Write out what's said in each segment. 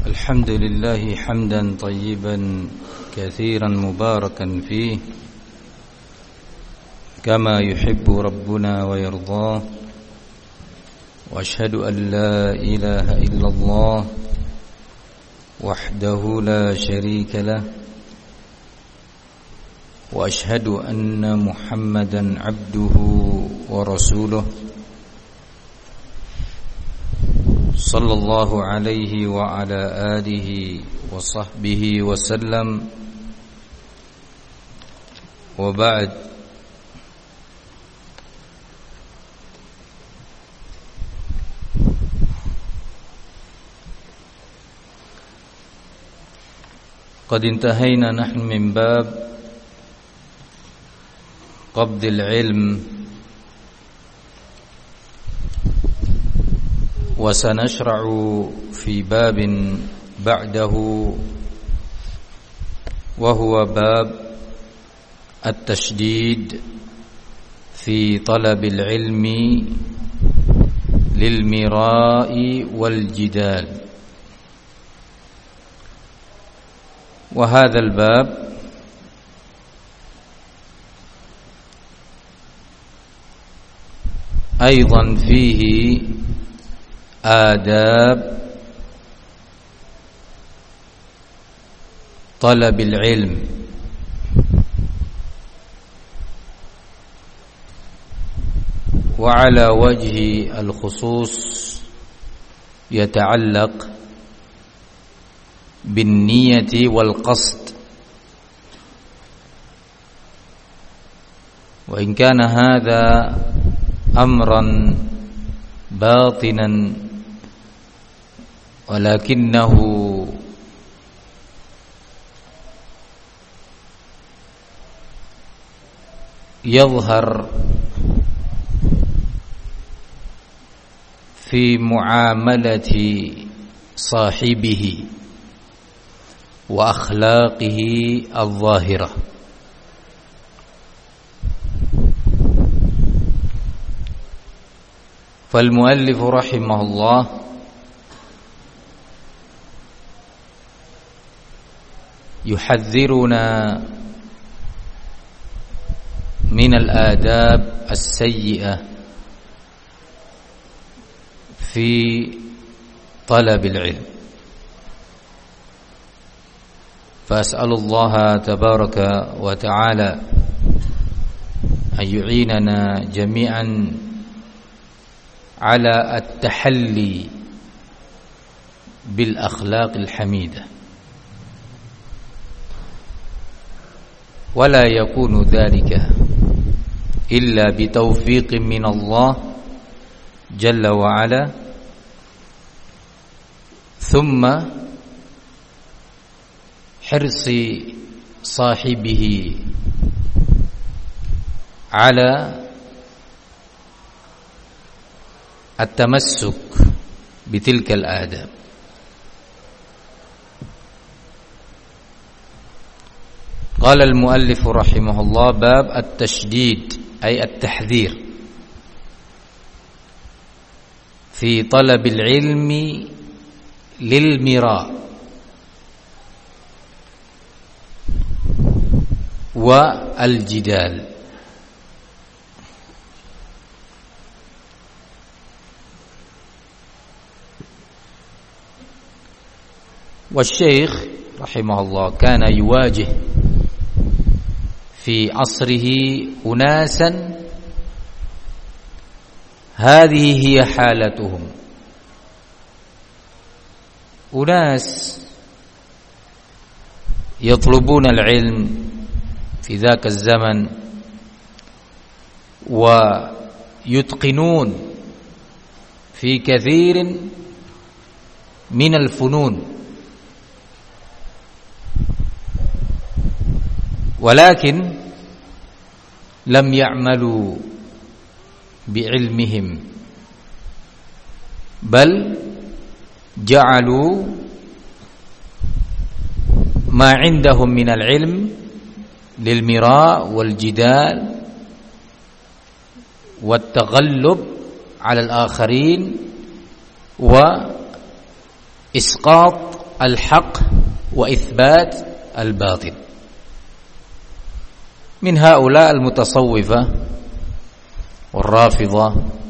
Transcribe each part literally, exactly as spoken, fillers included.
الحمد لله حمدا طيبا كثيرا مباركا فيه كما يحب ربنا ويرضاه، وأشهد أن لا إله إلا الله وحده لا شريك له، وأشهد أن محمدا عبده ورسوله صلى الله عليه وعلى آله وصحبه وسلم. وبعد، قد انتهينا نحن من باب قبض العلم، وسنشرع في باب بعده وهو باب التشديد في طلب العلم للمراء والجدال. وهذا الباب أيضا فيه آداب طلب العلم، وعلى وجه الخصوص يتعلق بالنية والقصد. وإن كان هذا أمرا باطنا ولكنه يظهر في معاملة صاحبه وأخلاقه الظاهرة. فالمؤلف رحمه الله يحذرنا من الآداب السيئة في طلب العلم، فأسأل الله تبارك وتعالى أن يعيننا جميعا على التحلي بالأخلاق الحميدة، ولا يكون ذلك إلا بتوفيق من الله جل وعلا، ثم حرص صاحبه على التمسك بتلك الآداب. قال المؤلف رحمه الله: باب التشديد أي التحذير في طلب العلم للمراء والجدال. والشيخ رحمه الله كان يواجه في عصره أناسا هذه هي حالتهم، أناس يطلبون العلم في ذاك الزمن ويتقنون في كثير من الفنون، ولكن لم يعملوا بعلمهم، بل جعلوا ما عندهم من العلم للمراء والجدال والتغلب على الآخرين وإسقاط الحق وإثبات الباطل. من هؤلاء المتصوفة والرافضة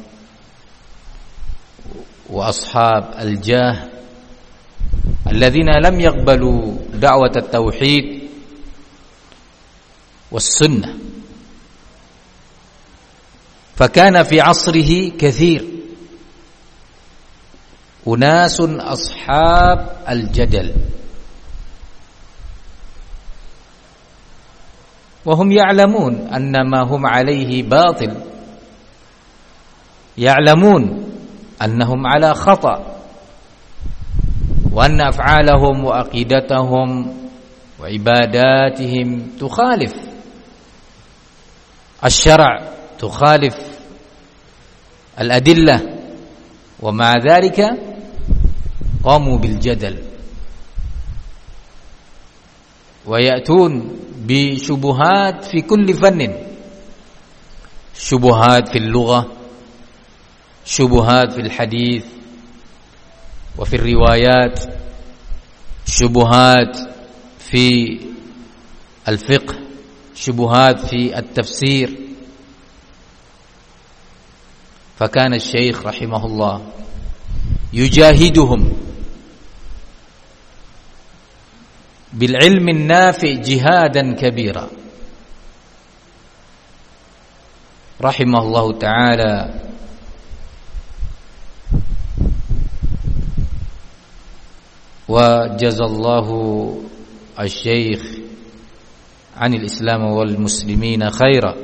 وأصحاب الجاه الذين لم يقبلوا دعوة التوحيد والسنة. فكان في عصره كثير أناس أصحاب الجدل، وهم يعلمون أن ما هم عليه باطل، يعلمون أنهم على خطأ، وأن أفعالهم وعقيدتهم وعباداتهم تخالف الشرع، تخالف الأدلة، ومع ذلك قاموا بالجدل ويأتون بشبهات في كل فن، شبهات في اللغة، شبهات في الحديث وفي الروايات، شبهات في الفقه، شبهات في التفسير. فكان الشيخ رحمه الله يجاهدهم بالعلم النافع جهادا كبيرا، رحمه الله تعالى. وجزى الله الشيخ عن الإسلام والمسلمين خيرا.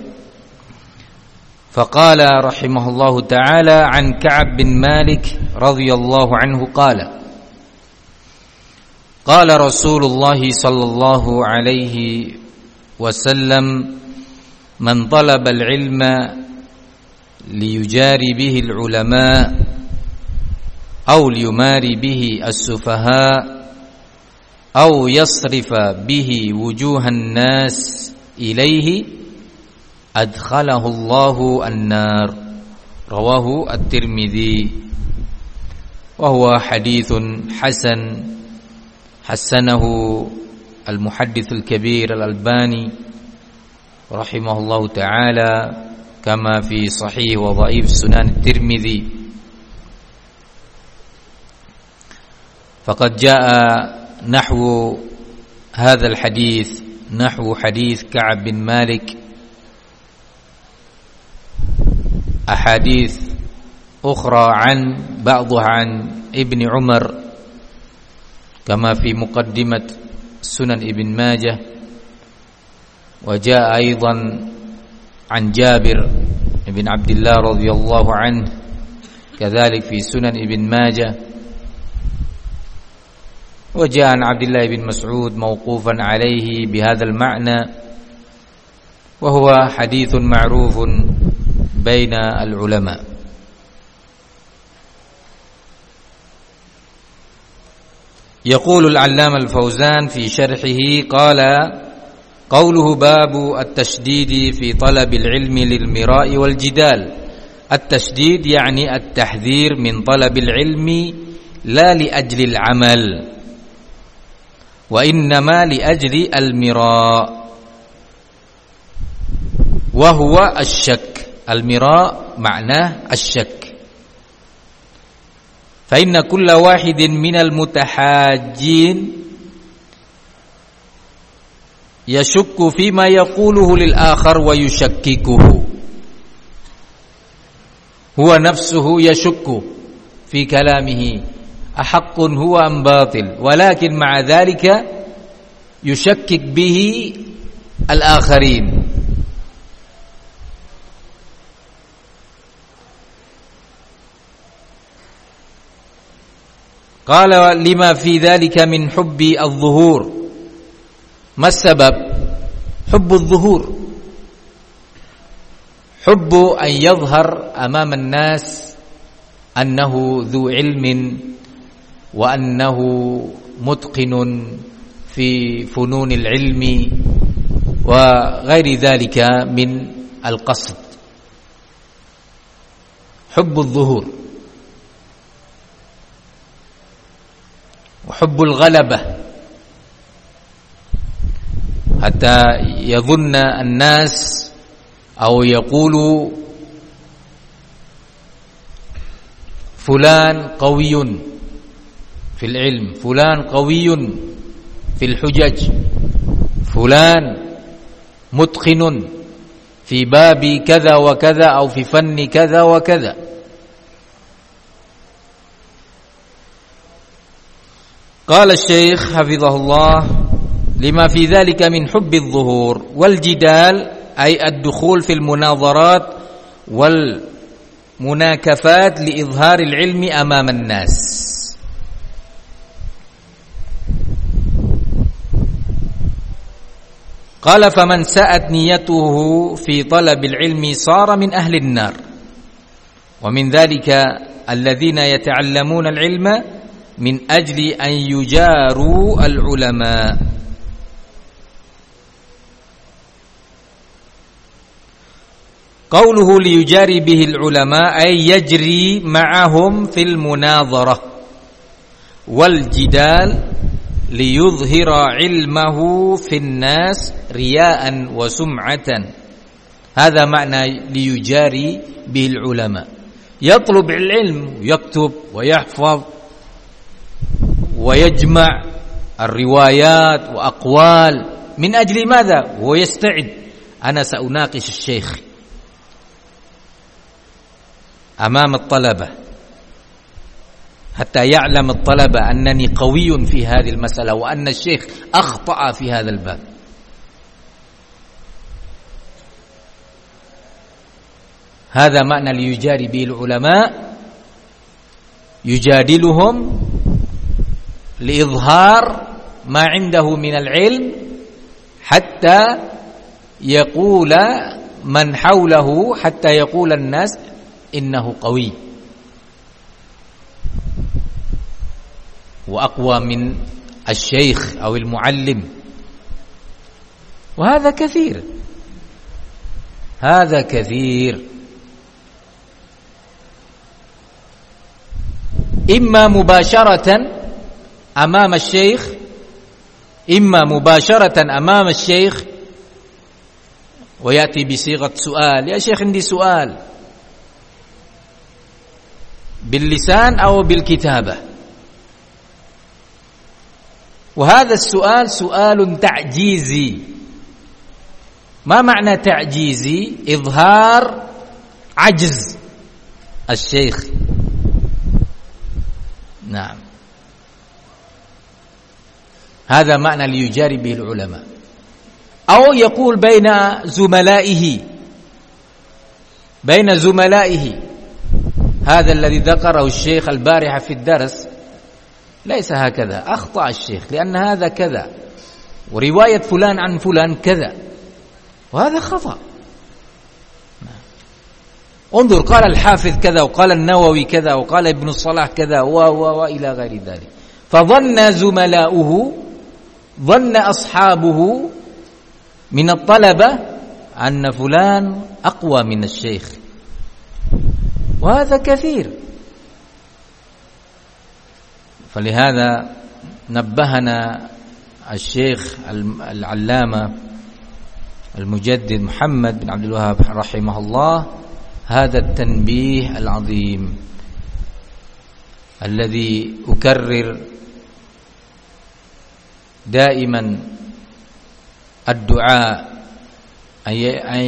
فقال رحمه الله تعالى عن كعب بن مالك رضي الله عنه قال: قال رسول الله صلى الله عليه وسلم: من طلب العلم ليجاري به العلماء أو ليماري به السفهاء أو يصرف به وجوه الناس إليه أدخله الله النار. رواه الترمذي، وهو حديث حسن حسنه المحدث الكبير الألباني رحمه الله تعالى، كما في صحيح وضعيف سنن الترمذي. فقد جاء نحو هذا الحديث، نحو حديث كعب بن مالك، أحاديث أخرى عن بعضها عن ابن عمر، كما في مقدمة سنن ابن ماجه، وجاء أيضا عن جابر بن عبد الله رضي الله عنه كذلك في سنن ابن ماجه، وجاء عن عبد الله بن مسعود موقوفا عليه بهذا المعنى، وهو حديث معروف بين العلماء. يقول العلامة الفوزان في شرحه قال: قوله باب التشديد في طلب العلم للمراء والجدال. التشديد يعني التحذير من طلب العلم لا لأجل العمل، وإنما لأجل المراء، وهو الشك. المراء معناه الشك. فإن كل واحد من المتحاجين يشك فيما يقوله للآخر ويشككه، هو نفسه يشك في كلامه أحق هو أم باطل، ولكن مع ذلك يشكك به الآخرين. قال: لما في ذلك من حب الظهور. ما السبب؟ حب الظهور، حب أن يظهر أمام الناس أنه ذو علم وأنه متقن في فنون العلم وغير ذلك من القصد. حب الظهور. وحب الغلبة حتى يظن الناس أو يقولوا فلان قوي في العلم، فلان قوي في الحجج، فلان متقن في باب كذا وكذا أو في فن كذا وكذا. قال الشيخ حفظه الله: لما في ذلك من حب الظهور والجدال، أي الدخول في المناظرات والمناكفات لإظهار العلم أمام الناس. قال: فمن ساءت نيته في طلب العلم صار من أهل النار. ومن ذلك الذين يتعلمون العلم من أجل أن يجاروا العلماء. قوله ليجاري به العلماء أي يجري معهم في المناظرة والجدال ليظهر علمه في الناس رياء وسمعة. هذا معنى ليجاري به العلماء، يطلب العلم، يكتب ويحفظ ويجمع الروايات وأقوال. من أجل ماذا؟ هو يستعد: أنا سأناقش الشيخ أمام الطلبة حتى يعلم الطلبة أنني قوي في هذه المسألة وأن الشيخ أخطأ في هذا الباب. هذا معنى ليجاري به العلماء، يجادلهم لإظهار ما عنده من العلم حتى يقول من حوله، حتى يقول الناس إنه قوي وأقوى من الشيخ أو المعلم. وهذا كثير، هذا كثير. إما مباشرة أمام الشيخ، إما مباشرة أمام الشيخ ويأتي بصيغة سؤال: يا شيخ عندي سؤال، باللسان أو بالكتابة. وهذا السؤال سؤال تعجيزي. ما معنى تعجيزي؟ إظهار عجز الشيخ. نعم، هذا معنى ليجاري به العلماء. أو يقول بين زملائه، بين زملائه. هذا الذي ذكره الشيخ البارحة في الدرس ليس هكذا، أخطأ الشيخ، لأن هذا كذا، ورواية فلان عن فلان كذا، وهذا خطأ. انظر، قال الحافظ كذا، وقال النووي كذا، وقال ابن الصلاح كذا، و و وإلى غير ذلك. فظن زملاؤه، ظن أصحابه من الطلبة أن فلان أقوى من الشيخ، وهذا كثير. فلهذا نبهنا الشيخ العلامة المجدد محمد بن عبد الوهاب رحمه الله هذا التنبيه العظيم الذي أكرر دائما: الدعاء أن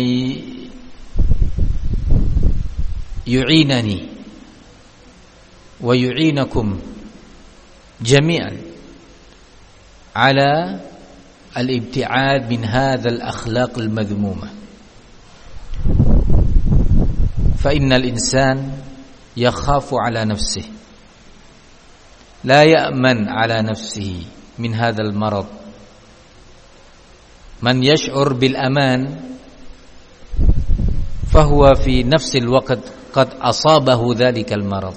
يعينني ويعينكم جميعا على الابتعاد من هذا الأخلاق المذمومة. فإن الإنسان يخاف على نفسه، لا يأمن على نفسه من هذا المرض. من يشعر بالأمان فهو في نفس الوقت قد أصابه ذلك المرض.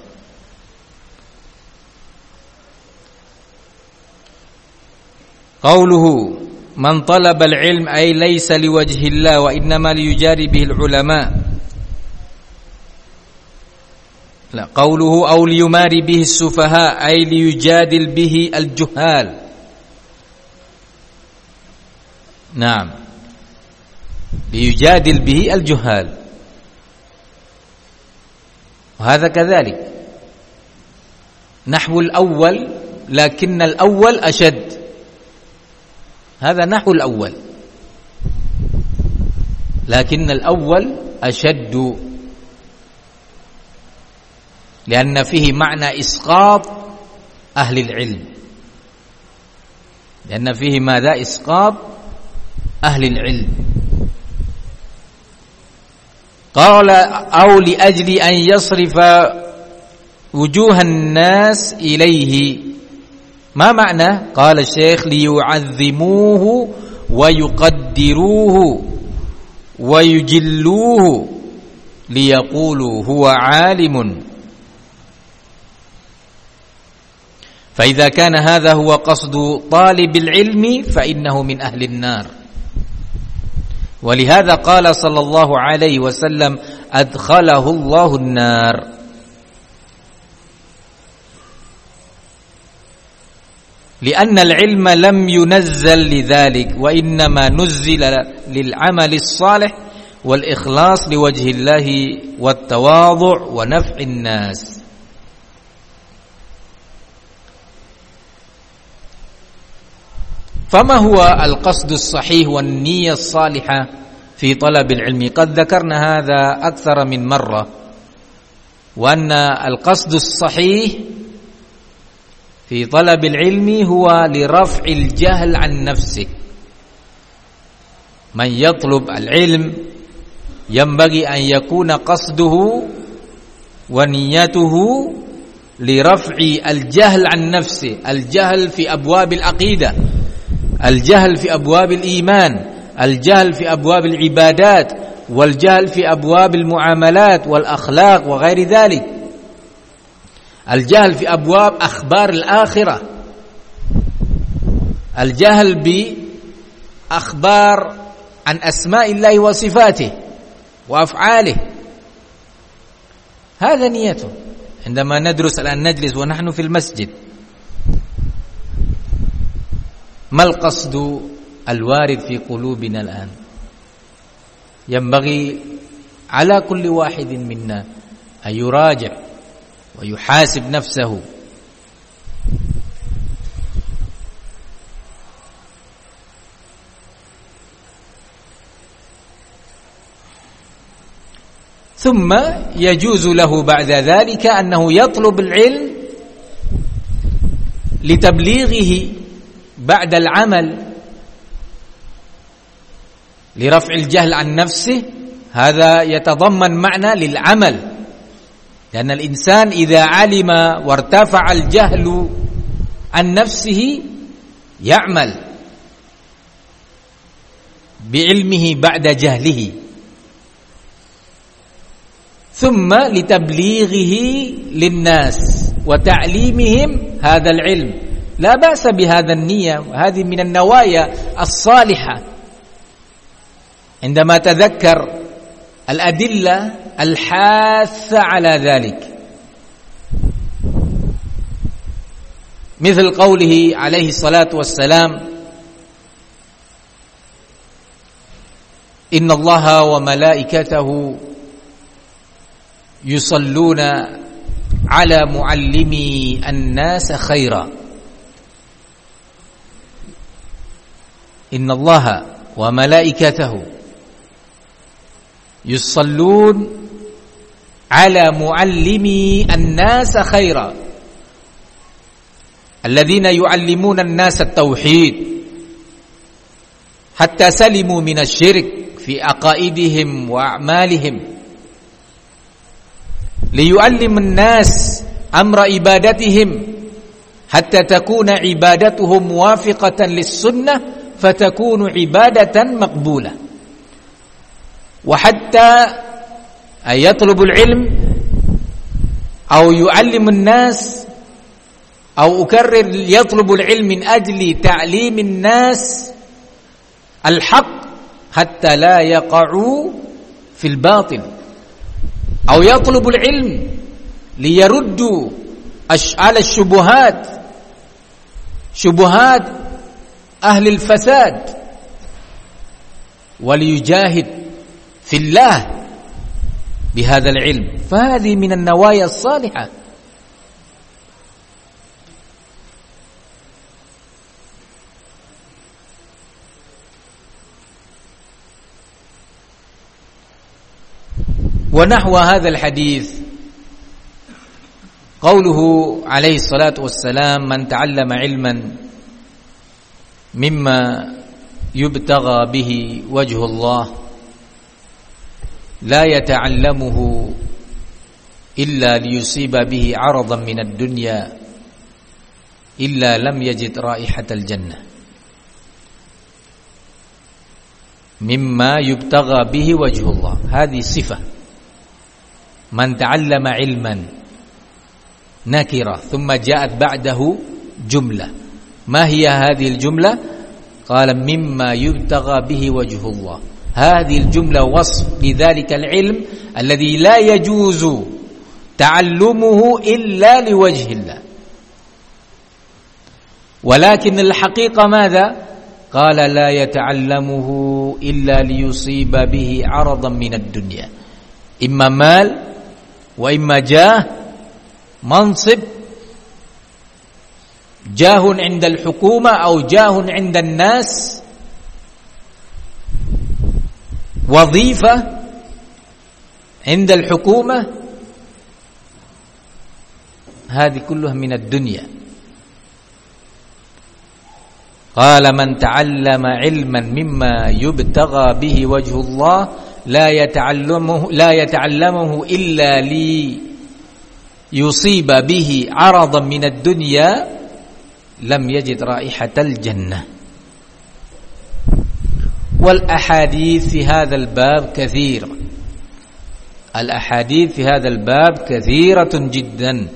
قوله: من طلب العلم أي ليس لوجه الله وإنما ليجاري به العلماء. لا، قوله أو ليماري به السفهاء أي ليجادل به الجهال. نعم، ليجادل به الجهال، وهذا كذلك نحو الأول، لكن الأول أشد. هذا نحو الأول، لكن الأول أشد، لأن فيه معنى إسقاط أهل العلم، لأن فيه ماذا؟ إسقاط أهل العلم. قال أو لأجل أن يصرف وجوه الناس إليه. ما معنى؟ قال الشيخ ليعظموه ويقدروه ويجلوه ليقولوا هو عالم. فإذا كان هذا هو قصد طالب العلم فإنه من أهل النار. ولهذا قال صلى الله عليه وسلم أدخله الله النار. لأن العلم لم ينزل لذلك، وإنما نزل للعمل الصالح والإخلاص لوجه الله والتواضع ونفع الناس. فما هو القصد الصحيح والنية الصالحة في طلب العلم؟ قد ذكرنا هذا أكثر من مرة، وأن القصد الصحيح في طلب العلم هو لرفع الجهل عن نفسه. من يطلب العلم ينبغي أن يكون قصده ونيته لرفع الجهل عن نفسه، الجهل في أبواب العقيدة، الجهل في أبواب الإيمان، الجهل في أبواب العبادات، والجهل في أبواب المعاملات والأخلاق وغير ذلك، الجهل في أبواب أخبار الآخرة، الجهل بأخبار عن أسماء الله وصفاته وأفعاله. هذا نيته عندما ندرس الآن، نجلس ونحن في المسجد. ما القصد الوارد في قلوبنا الآن؟ ينبغي على كل واحد منا أن يراجع ويحاسب نفسه. ثم يجوز له بعد ذلك أنه يطلب العلم لتبليغه بعد العمل، لرفع الجهل عن نفسه. هذا يتضمن معنى للعمل، لأن الإنسان إذا علم وارتفع الجهل عن نفسه يعمل بعلمه بعد جهله. ثم لتبليغه للناس وتعليمهم هذا العلم. لا بأس بهذا النية، وهذه من النوايا الصالحة. عندما تذكر الأدلة الحاثة على ذلك، مثل قوله عليه الصلاة والسلام إن الله وملائكته يصلون على معلمي الناس خيرا. إن الله وملائكته يصلون على معلمي الناس خيرا، الذين يعلمون الناس التوحيد حتى سلموا من الشرك في عقائدهم وأعمالهم، ليعلم الناس أمر عبادتهم حتى تكون عبادتهم موافقة للسنة فتكون عبادة مقبولة. وحتى يطلب العلم أو يعلم الناس، أو أكرر، يطلب العلم من أجل تعليم الناس الحق حتى لا يقعوا في الباطل، أو يطلب العلم liyaruddu ala syubuhat syubuhat ahli al-fasad waliyujahid fillah bihadzal ilm fahadhi minan nawaya as-salihah. Wa nahwa hadzal hadits qauluhu alaihi salatu wassalam man ta'allama ilman mimma yubtagha bihi wajhullah la yata'allamuhu illa liyusiba bihi 'aradan min ad-dunya illa lam yajid raihatal jannah mimma yubtagha bihi wajhullah. Hadhihi sifah man ta'allama ilman nakira thumma ja'at ba'dahu jumlah. Ma hiya hadhihi al-jumlah? Qala mimma yubtagha bihi wajhullah. Hadhihi al-jumlah wasf lidhalika al-ilm alladhi la yajuzu ta'allumuhu illa liwajhillah. Walakin al-haqiqa madha? Qala la yata'allamuhu illa liyusiba bihi 'aradan min ad-dunya. Imma mal wa imma jah, mansib, jahun 'inda al-hukuma aw jahun 'inda an-nas, wadhifah 'inda al-hukuma, hadhi kulluha min ad-dunya. Qala man ta'allama 'ilman mimma yubtagha bihi wajhullah la yata'allamuhu la yata'allamuhu illa li yusiba bihi 'aradan min ad-dunya lam yajid raihatal jannah. Wal ahadits fi hadzal bab katsira. Al ahadits fi hadzal bab katsiratun jiddan.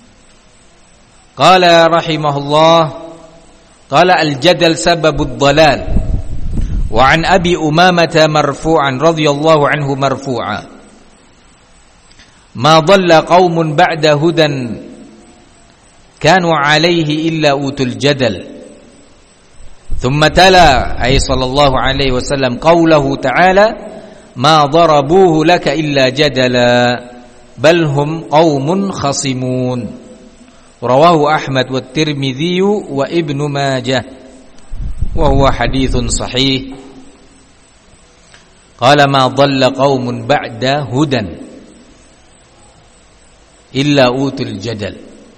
Qala rahimahullah qala al jadal sababud dhalal. وعن أبي أمامة مرفوعا رضي الله عنه مرفوعا ما ضل قوم بعد هدى كانوا عليه إلا أوتوا الجدل ثم تلا أي صلى الله عليه وسلم قوله تعالى ما ضربوه لك إلا جدلا بل هم قوم خصمون رواه أحمد والترمذي وابن ماجه وهو حديث صحيح. قال ما ضل قوم بعد هدى إلا أوتوا الجدل.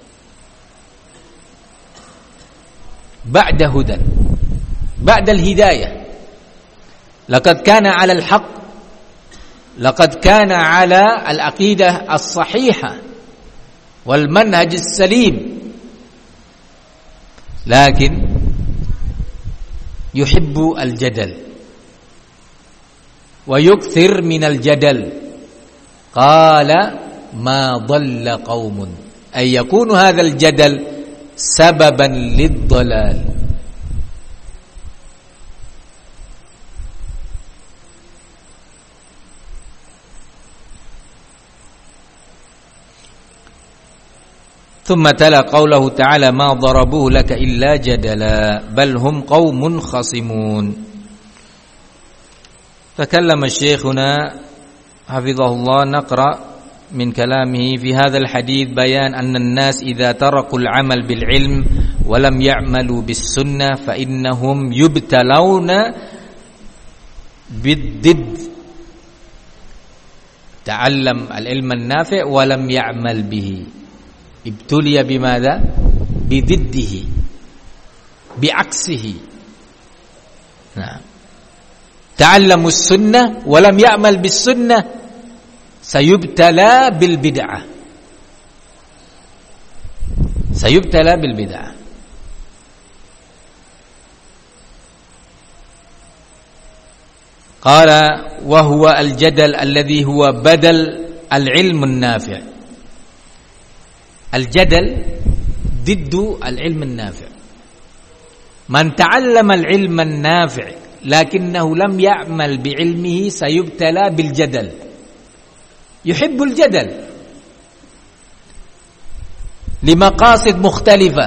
بعد هدى بعد الهداية. لقد كان على الحق لقد كان على العقيدة الصحيحة والمنهج السليم لكن يحب الجدل ويكثر من الجدل. قال ما ضل قوم أي يكون هذا الجدل سببا للضلال. ثم تلا قوله تعالى ما ضربوه لك إلا جدلا بل هم قوم خصمون. تكلم الشيخنا حفظه الله نقرأ من كلامه في هذا الحديث بيان أن الناس إذا تركوا العمل بالعلم ولم يعملوا بالسنة فإنهم يبتلون بالضد. تعلم العلم النافع ولم يعمل به ابتلي بماذا؟ بضده بعكسه. نعم. تعلموا السنة ولم يعمل بالسنة سيبتلى بالبدعة سيبتلى بالبدعة. قال وهو الجدل الذي هو بدل العلم النافع. الجدل ضد العلم النافع. من تعلم العلم النافع لكنه لم يعمل بعلمه سيبتلى بالجدل. يحب الجدل limaqasid mukhtalifah,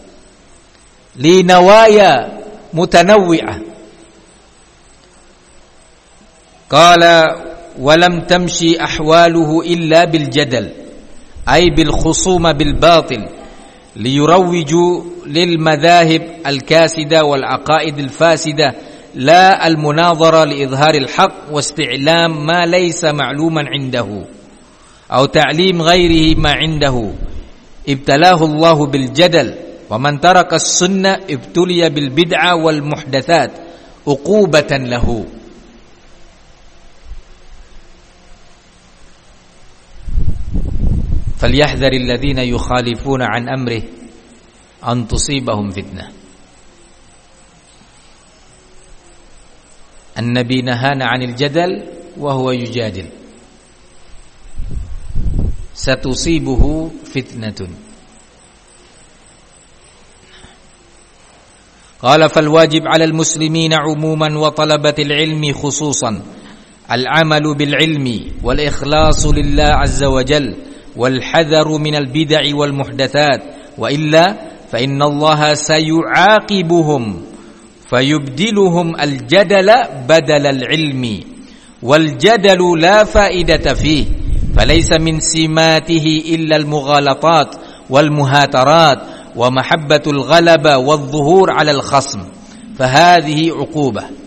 linawaya mutanawwi'ah. Qala walam tamshi ahwaluhu illa bil jadal ay bil khusuma bil batil liyurawwiju lil madahib al kasida wal aqaid al fasida la al munadhara li idhar al haqq wa isti'lam ma laysa ma'luman 'indahu aw ta'lim ghairihi ma 'indahu ibtalahu Allah bil jadal wa man taraka as-sunnah ibtuliya bil bid'ah wal muhdatsat uqubatan lahu. فليحذر الذين يخالفون عن أمره أن تصيبهم فتنة. النبي نهانا عن الجدل وهو يجادل ستصيبه فتنة. قال فالواجب على المسلمين عموما وطلبة العلم خصوصا العمل بالعلم والإخلاص لله عز وجل والحذر من البدع والمحدثات وإلا فإن الله سيعاقبهم فيبدلهم الجدل بدل العلم والجدل لا فائدة فيه فليس من سماته إلا المغالطات والمهاترات ومحبة الغلبة والظهور على الخصم فهذه عقوبة.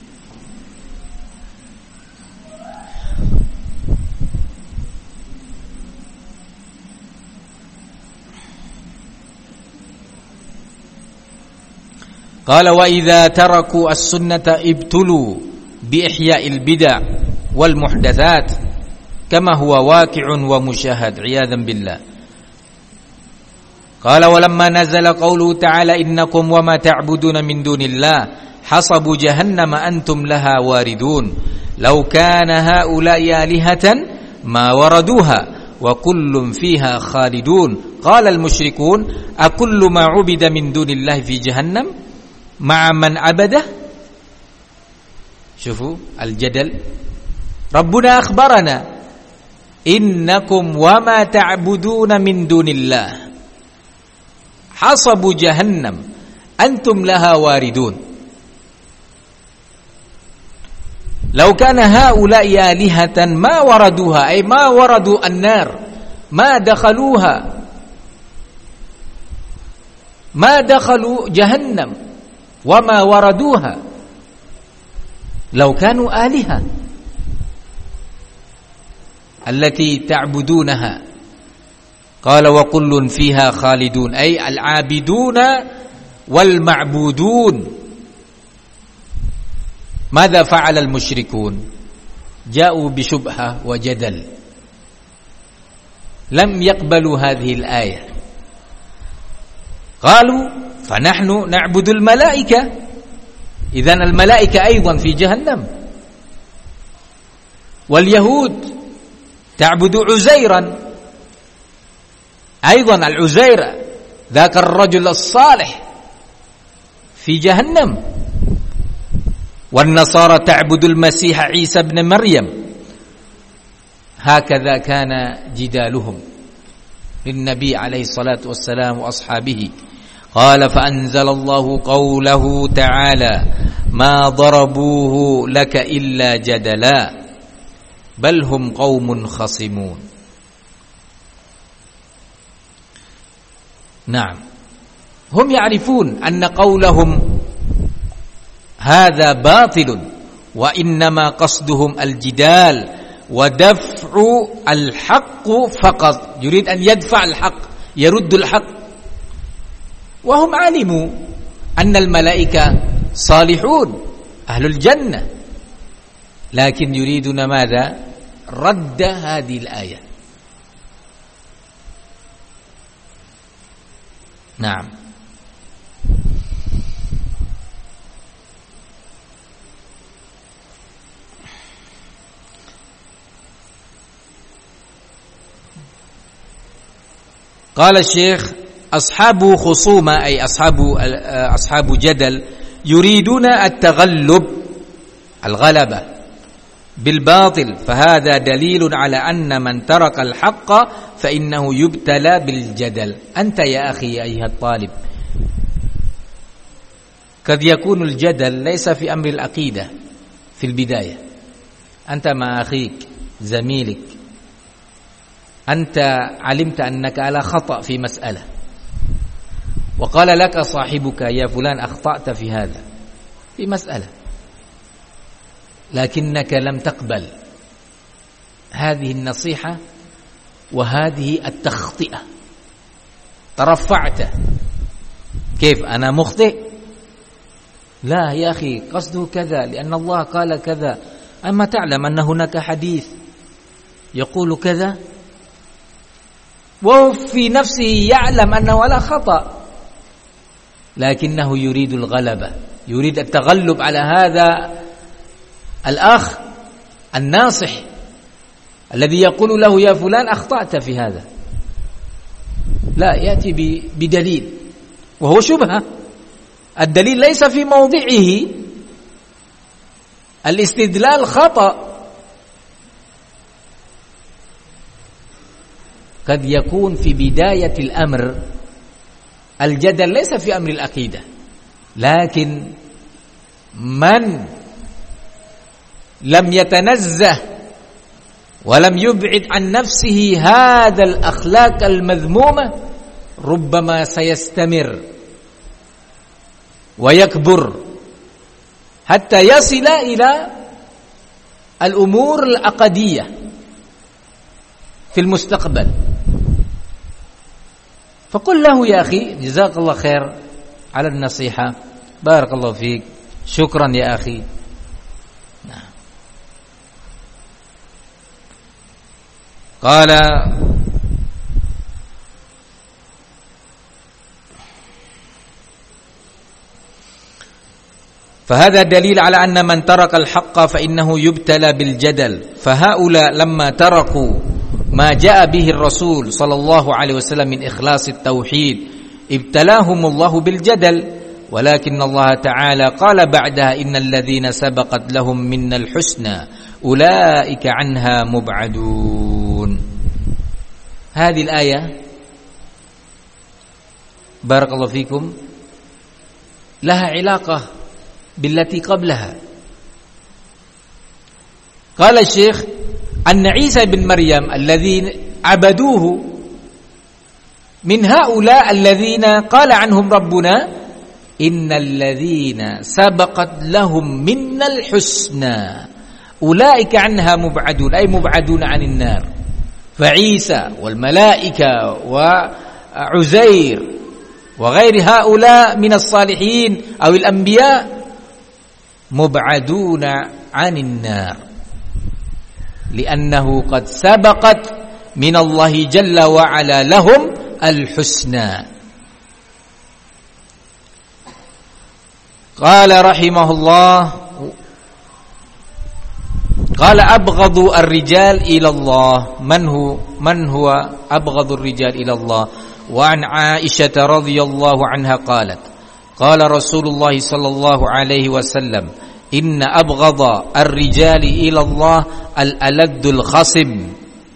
قال وإذا تركوا السنة ابتلوا بإحياء البدع والمحدثات كما هو واقع ومشاهد عياذا بالله. قال ولما نزل قوله تعالى إنكم وما تعبدون من دون الله حصب جهنم أنتم لها واردون لو كان هؤلاء آلهة ما وردوها وكل فيها خالدون. قال المشركون أكل ما عبد من دون الله في جهنم مع من عبده. شوفوا الجدل. ربنا أخبرنا إنكم وما تعبدون من دون الله حصب جهنم أنتم لها واردون لو كان هؤلاء آلهة ما وردوها أي ما وردوا النار ما دخلوها ما دخلوا جهنم وما وردوها لو كانوا آلهة التي تعبدونها. قال وكل فيها خالدون أي العابدون والمعبودون. ماذا فعل المشركون؟ جاءوا بشبهة وجدل لم يقبلوا هذه الآية. قالوا فنحن نعبد الملائكة إذن الملائكة أيضا في جهنم. واليهود تعبد عزيرا أيضا العزير ذاك الرجل الصالح في جهنم. والنصارى تعبد المسيح عيسى ابن مريم. هكذا كان جدالهم للنبي عليه الصلاة والسلام وأصحابه. قال فأنزل الله قوله تعالى ما ضربوه لك إلا جدلا بل هم قوم خصمون. نعم هم يعرفون أن قولهم هذا باطل وإنما قصدهم الجدال ودفع الحق فقط. يريد أن يدفع الحق يرد الحق وهم علموا أن الملائكة صالحون أهل الجنة لكن يريدون ماذا؟ رد هذه الآية. نعم قال الشيخ أصحاب خصومة أي أصحاب أصحاب جدل يريدون التغلب الغلبة بالباطل فهذا دليل على أن من ترك الحق فإنه يبتلى بالجدل. أنت يا أخي أيها الطالب قد يكون الجدل ليس في أمر العقيدة في البداية، أنت مع أخيك زميلك، أنت علمت أنك على خطأ في مسألة، وقال لك صاحبك يا فلان أخطأت في هذا في مسألة، لكنك لم تقبل هذه النصيحة وهذه التخطئة، ترفعت. كيف أنا مخطئ؟ لا يا أخي قصده كذا لأن الله قال كذا. أما تعلم أن هناك حديث يقول كذا، وهو في نفسه يعلم أنه على خطأ، لكنه يريد الغلبة، يريد التغلب على هذا الأخ الناصح الذي يقول له يا فلان أخطأت في هذا. لا، يأتي بدليل وهو شبهة، الدليل ليس في موضعه، الاستدلال خطأ. قد يكون في بداية الأمر الجدل ليس في أمر العقيدة، لكن من لم يتنزه ولم يبعد عن نفسه هذا الأخلاق المذمومة ربما سيستمر ويكبر حتى يصل إلى الأمور العقدية في المستقبل. فقل له يا أخي جزاك الله خير على النصيحة، بارك الله فيك، شكرا يا أخي. نعم. قال فهذا دليل على أن من ترك الحق فإنه يبتلى بالجدل. فهؤلاء لما تركوا ما جاء به الرسول صلى الله عليه وسلم من إخلاص التوحيد ابتلاهم الله بالجدل، ولكن الله تعالى قال بعدها إن الذين سبقت لهم منا الحسنى أولئك عنها مبعدون. هذه الآية بارك الله فيكم لها علاقة بالتي قبلها. قال الشيخ أن عيسى بن مريم الذين عبدوه من هؤلاء الذين قال عنهم ربنا إن الذين سبقت لهم منا الحسنى أولئك عنها مبعدون، أي مبعدون عن النار. فعيسى والملائكة وعزير وغير هؤلاء من الصالحين أو الأنبياء مبعدون عن النار، لأنه قد سبقت من الله جل وعلا لهم الحسنى. قال رحمه الله قال أبغض الرجال إلى الله. من هو من هو أبغض الرجال إلى الله؟ وعن عائشة رضي الله عنها قالت قال رسول الله صلى الله عليه وسلم إن أبغض الرجال إلى الله الألد الخصم،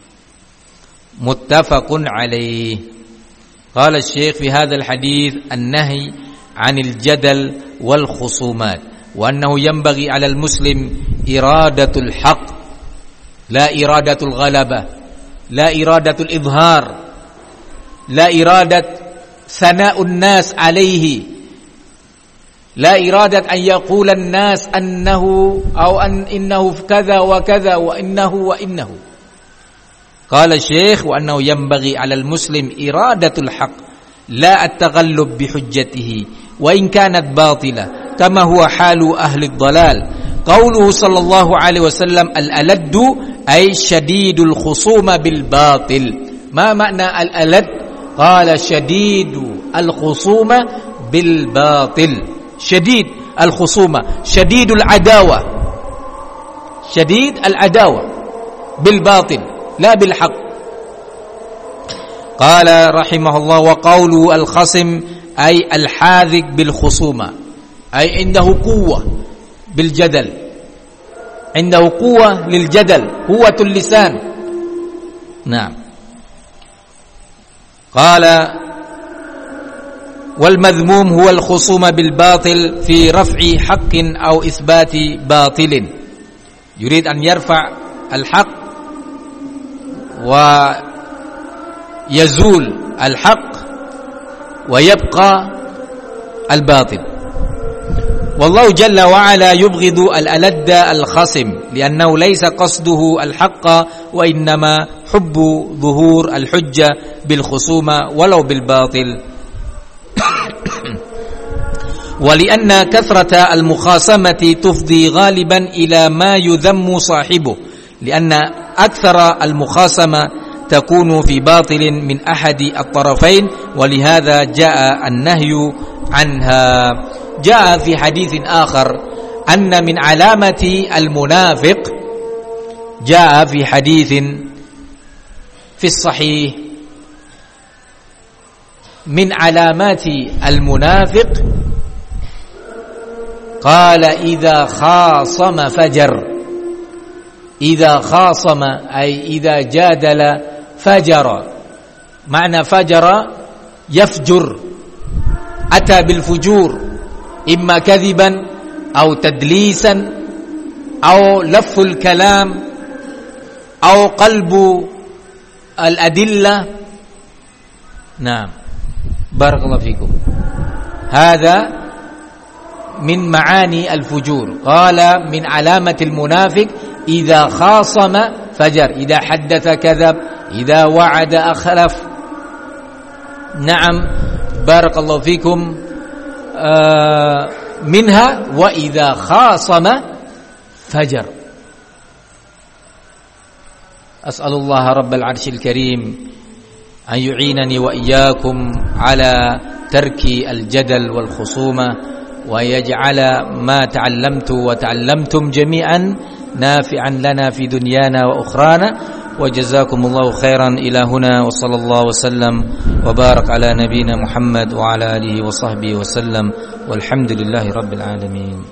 متفق عليه. قال الشيخ في هذا الحديث النهي عن الجدل والخصومات، وأنه ينبغي على المسلم إرادة الحق لا إرادة الغلبة، لا إرادة الإظهار، لا إرادة ثناء الناس عليه، لا إرادة أن يقول الناس أنه أو أن إنه كذا وكذا وإنه وإنه. قال الشيخ وأنه ينبغي على المسلم إرادة الحق لا التغلب بحجته وإن كانت باطلة، كما هو حال أهل الضلال. قوله صلى الله عليه وسلم الألد أي شديد الخصوم بالباطل. ما معنى الألد؟ قال شديد الخصوم بالباطل، شديد الخصومة، شديد العداوة، شديد العداوة بالباطل لا بالحق. قال رحمه الله وقوله الخصم أي الحاذق بالخصومة، أي عنده قوة بالجدل، عنده قوة للجدل، قوة اللسان. نعم. قال والمذموم هو الخصوم بالباطل في رفع حق أو إثبات باطل يريد أن يرفع الحق ويزول الحق ويبقى الباطل. والله جل وعلا يبغض الألد الخصم لأنه ليس قصده الحق وإنما حب ظهور الحجة بالخصومة ولو بالباطل. ولأن كثرة المخاصمة تفضي غالبا إلى ما يذم صاحبه لأن أكثر المخاصمة تكون في باطل من أحد الطرفين ولهذا جاء النهي عنها. جاء في حديث آخر أن من علامة المنافق جاء في حديث في الصحيح من علامات المنافق قال إذا خاصم فجر. إذا خاصم أي إذا جادل فجر. معنى فجر يفجر، أتى بالفجور إما كذبا أو تدليسا أو لف الكلام أو قلب الأدلة. نعم بارك الله فيكم. هذا من معاني الفجور. قال من علامة المنافق إذا خاصم فجر، إذا حدث كذب، إذا وعد أخلف. نعم بارك الله فيكم. آه منها وإذا خاصم فجر. أسأل الله رب العرش الكريم أن يعينني وإياكم على ترك الجدل والخصومة ويجعل ما تعلمت وتعلمتم جميعا نافعا لنا في دنيانا وأخرانا. وجزاكم الله خيرا. إلى هنا وصلى الله وسلم وبارك على نبينا محمد وعلى آله وصحبه وسلم والحمد لله رب العالمين.